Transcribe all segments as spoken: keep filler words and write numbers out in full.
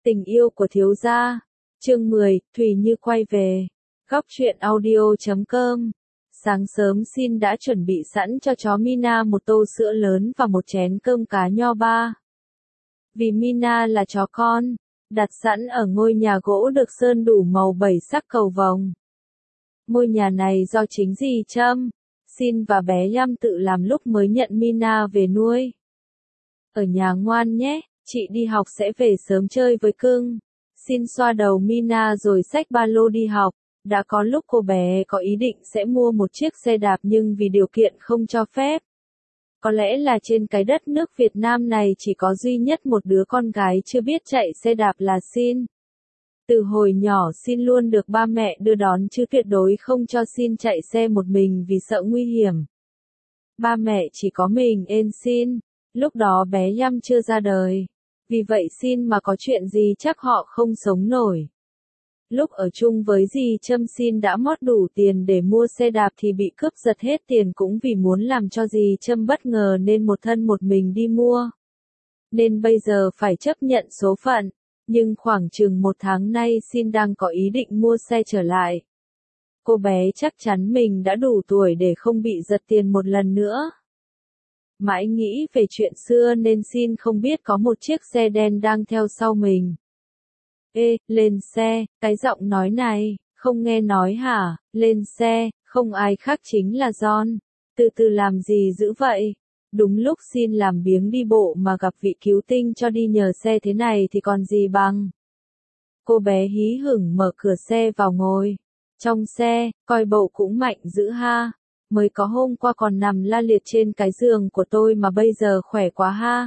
Tình yêu của thiếu gia. Chương mười, Thùy Như quay về. Góc truyện audio chấm com. Sáng sớm Xin đã chuẩn bị sẵn cho chó Mina một tô sữa lớn và một chén cơm cá nho ba. Vì Mina là chó con, đặt sẵn ở ngôi nhà gỗ được sơn đủ màu bảy sắc cầu vồng. Ngôi nhà này do chính dì Trâm, Xin và bé Yam tự làm lúc mới nhận Mina về nuôi. Ở nhà ngoan nhé, chị đi học sẽ về sớm chơi với cưng. Xin xoa đầu Mina rồi xách ba lô đi học. Đã có lúc cô bé có ý định sẽ mua một chiếc xe đạp nhưng vì điều kiện không cho phép. Có lẽ là trên cái đất nước Việt Nam này chỉ có duy nhất một đứa con gái chưa biết chạy xe đạp là Xin. Từ hồi nhỏ Xin luôn được ba mẹ đưa đón chứ tuyệt đối không cho Xin chạy xe một mình vì sợ nguy hiểm. Ba mẹ chỉ có mình ên Xin, lúc đó bé Yam chưa ra đời. Vì vậy Xin mà có chuyện gì chắc họ không sống nổi. Lúc ở chung với dì Trâm Xin đã mót đủ tiền để mua xe đạp thì bị cướp giật hết tiền cũng vì muốn làm cho dì Trâm bất ngờ nên một thân một mình đi mua. Nên bây giờ phải chấp nhận số phận, nhưng khoảng chừng một tháng nay Xin đang có ý định mua xe trở lại. Cô bé chắc chắn mình đã đủ tuổi để không bị giật tiền một lần nữa. Mãi nghĩ về chuyện xưa nên Xin không biết có một chiếc xe đen đang theo sau mình. Ê, lên xe, cái giọng nói này, không nghe nói hả, lên xe, không ai khác chính là John. Từ từ làm gì dữ vậy? Đúng lúc Xin làm biếng đi bộ mà gặp vị cứu tinh cho đi nhờ xe thế này thì còn gì bằng. Cô bé hí hửng mở cửa xe vào ngồi. Trong xe, coi bầu cũng mạnh dữ ha. Mới có hôm qua còn nằm la liệt trên cái giường của tôi mà bây giờ khỏe quá ha.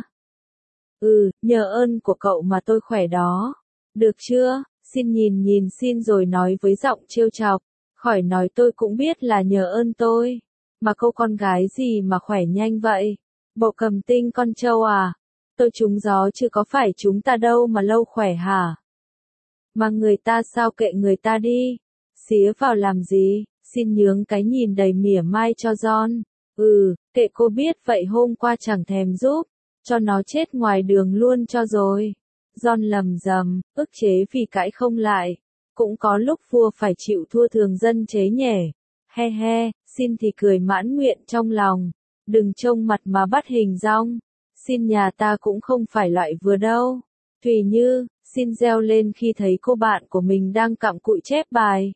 Ừ, nhờ ơn của cậu mà tôi khỏe đó. Được chưa? Xin nhìn nhìn Xin rồi nói với giọng trêu chọc. Khỏi nói tôi cũng biết là nhờ ơn tôi. Mà cô con gái gì mà khỏe nhanh vậy? Bộ cầm tinh con trâu à? Tôi trúng gió chứ có phải chúng ta đâu mà lâu khỏe hả? Mà người ta sao kệ người ta đi? Xía vào làm gì? Xin nhướng cái nhìn đầy mỉa mai cho John. Ừ, kệ cô biết vậy hôm qua chẳng thèm giúp. Cho nó chết ngoài đường luôn cho rồi. John lầm rầm, ức chế vì cãi không lại. Cũng có lúc vua phải chịu thua thường dân chế nhẻ. He he, Xin thì cười mãn nguyện trong lòng. Đừng trông mặt mà bắt hình dong. Xin nhà ta cũng không phải loại vừa đâu. Thùy Như, Xin reo lên khi thấy cô bạn của mình đang cặm cụi chép bài.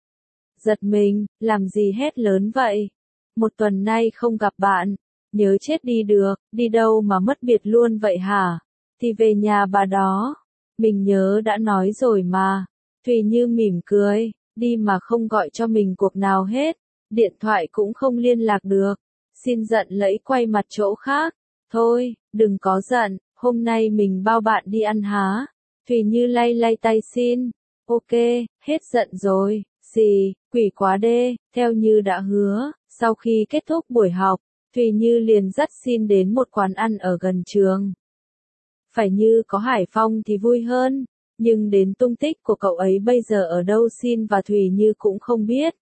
Giật mình, làm gì hét lớn vậy? Một tuần nay không gặp bạn. Nhớ chết đi được, đi đâu mà mất biệt luôn vậy hả? Thì về nhà bà đó. Mình nhớ đã nói rồi mà. Thùy Như mỉm cười, đi mà không gọi cho mình cuộc nào hết. Điện thoại cũng không liên lạc được. Xin giận lẫy quay mặt chỗ khác. Thôi, đừng có giận, hôm nay mình bao bạn đi ăn há. Thùy Như lay lay tay Xin. Ok, hết giận rồi. Xì, quỷ quá đê, theo như đã hứa. Sau khi kết thúc buổi học, Thùy Như liền dắt Xin đến một quán ăn ở gần trường. Phải như có Hải Phong thì vui hơn, nhưng đến tung tích của cậu ấy bây giờ ở đâu Xin và Thùy Như cũng không biết.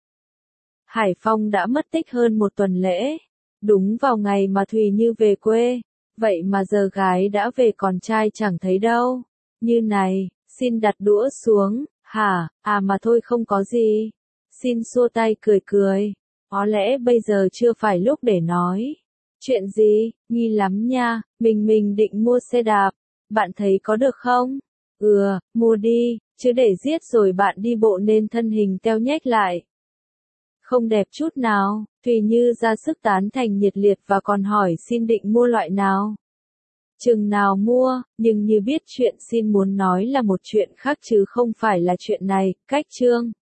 Hải Phong đã mất tích hơn một tuần lễ, đúng vào ngày mà Thùy Như về quê, vậy mà giờ gái đã về còn trai chẳng thấy đâu. Như này, Xin đặt đũa xuống, hả, à mà thôi không có gì. Xin xua tay cười cười, có lẽ bây giờ chưa phải lúc để nói. Chuyện gì, nghi lắm nha, mình mình định mua xe đạp, bạn thấy có được không? Ừ, mua đi, chứ để giết rồi bạn đi bộ nên thân hình teo nhếch lại. Không đẹp chút nào, Thùy Như ra sức tán thành nhiệt liệt và còn hỏi Xin định mua loại nào. Chừng nào mua, nhưng như biết chuyện Xin muốn nói là một chuyện khác chứ không phải là chuyện này, cách chương.